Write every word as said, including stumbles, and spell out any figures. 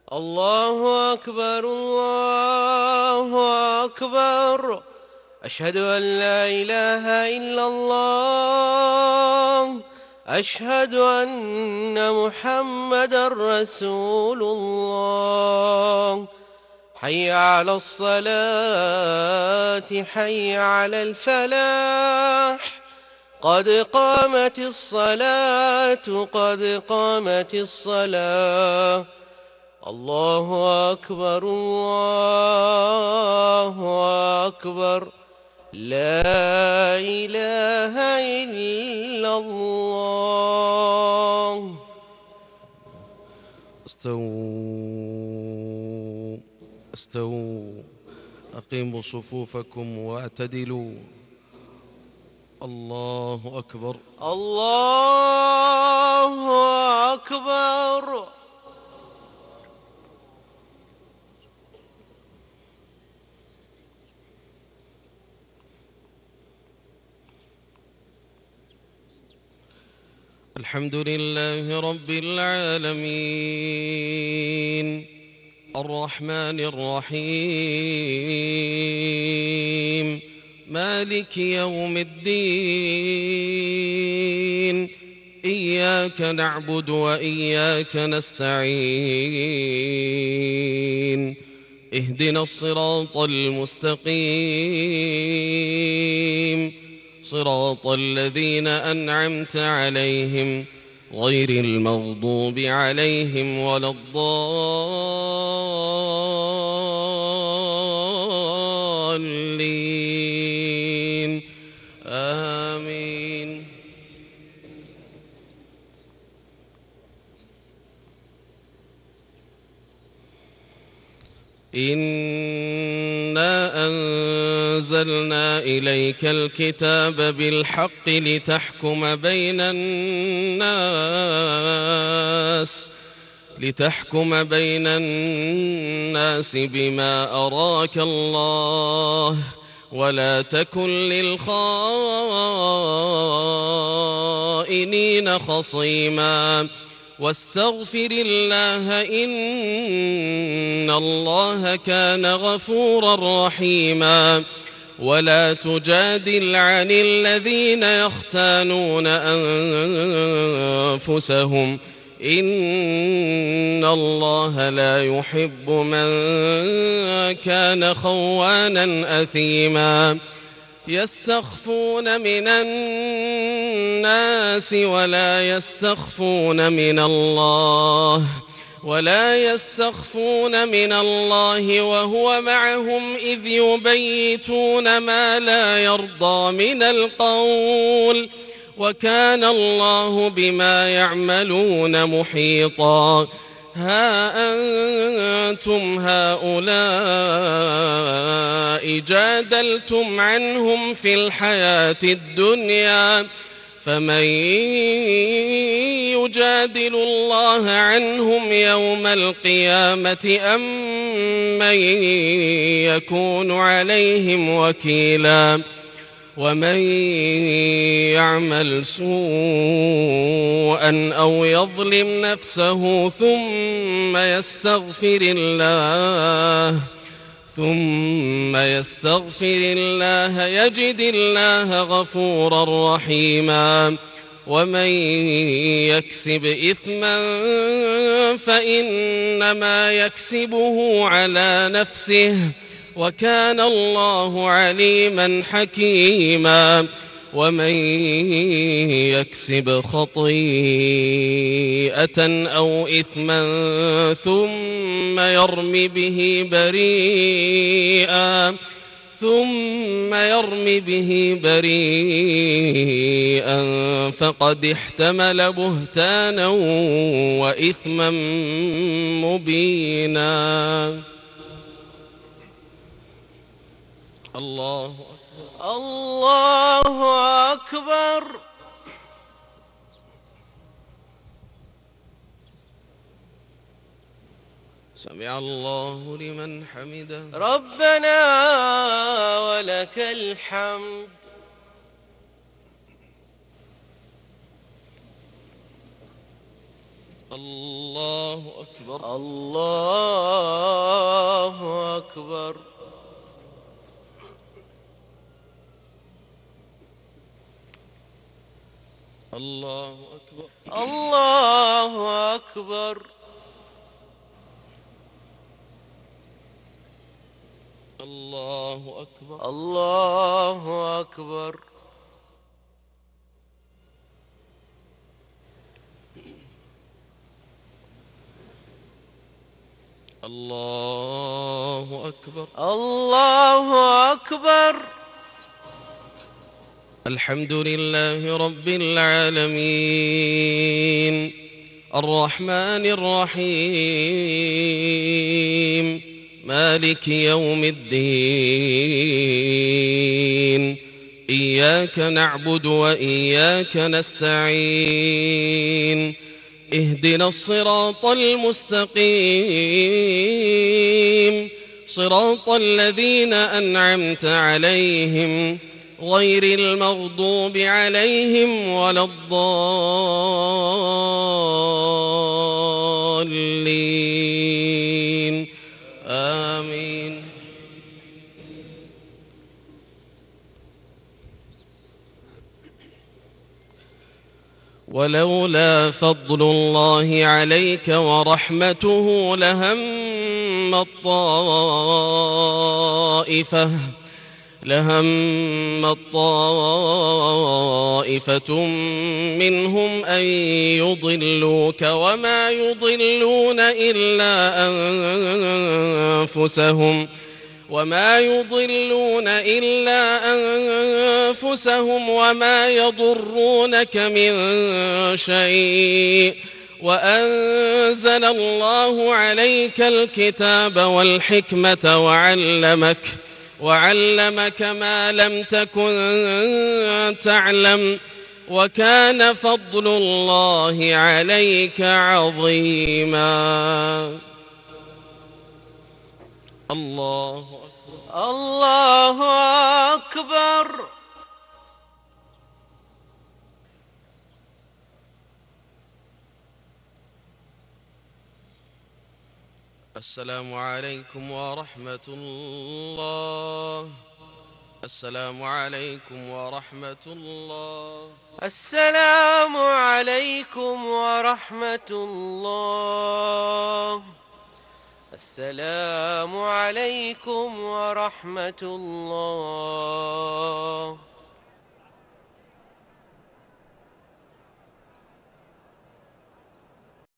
الله أكبر الله أكبر. أشهد أن لا إله إلا الله. أشهد أن محمدًا رسول الله. حي على الصلاة حي على الفلاح. قد قامت الصلاة قد قامت الصلاة. الله أكبر الله أكبر. لا إله إلا الله. استووا استووا أقيموا صفوفكم واعتدلوا. الله أكبر الله أكبر. الحمد لله رب العالمين الرحمن الرحيم مالك يوم الدين. إياك نعبد وإياك نستعين. اهدنا الصراط المستقيم صراط الذين أنعمت عليهم غير المغضوب عليهم ولا الضالين. آمين. إنا أنزلنا إليك الكتاب بالحق لتحكم بين الناس لتحكم بين الناس بما أراك الله ولا تكن للخائنين خصيما واستغفر الله إن الله كان غفورا رحيما. ولا تجادل عن الذين يختانون أنفسهم إن الله لا يحب من كان خوانا أثيما. يستخفون من الناس ولا يستخفون من الله ولا يستخفون من الله وهو معهم إذ يبيتون ما لا يرضى من القول وكان الله بما يعملون محيطا. ها أنتم هؤلاء جادلتم عنهم في الحياة الدنيا فمن يجادل الله عنهم يوم القيامة أم من يكون عليهم وكيلا. ومن يعمل سوءا أو يظلم نفسه ثم يستغفر الله ثم يستغفر الله يجد الله غفورا رحيما. ومن يكسب إثما فإنما يكسبه على نفسه وكان الله عليما حكيما. ومن يكسب خطيئة أو إثما ثم يرم به بريئا ثم يرم به بريئا فقد احتمل بهتانا وإثما مبينا. الله أكبر الله أكبر. سمع الله لمن حمده. ربنا ولك الحمد. الله أكبر. الله أكبر. الله أكبر. الله أكبر. الله أكبر. الله أكبر. الله أكبر. الله أكبر. الحمد لله رب العالمين الرحمن الرحيم مالك يوم الدين إياك نعبد وإياك نستعين اهدنا الصراط المستقيم صراط الذين أنعمت عليهم غير المغضوب عليهم ولا الضالين آمين. ولولا فضل الله عليك ورحمته لهم الطائفة لهم طائفة منهم أن يضلوك وما يضلون إلا أنفسهم وما يضلون إلا أنفسهم وما يضرونك من شيء وأنزل الله عليك الكتاب والحكمة وعلمك وعلمك ما لم تكن تعلم وكان فضل الله عليك عظيما. الله أكبر. الله أكبر. السلام عليكم ورحمة الله. السلام عليكم ورحمة الله. السلام عليكم ورحمة الله. السلام عليكم ورحمة الله.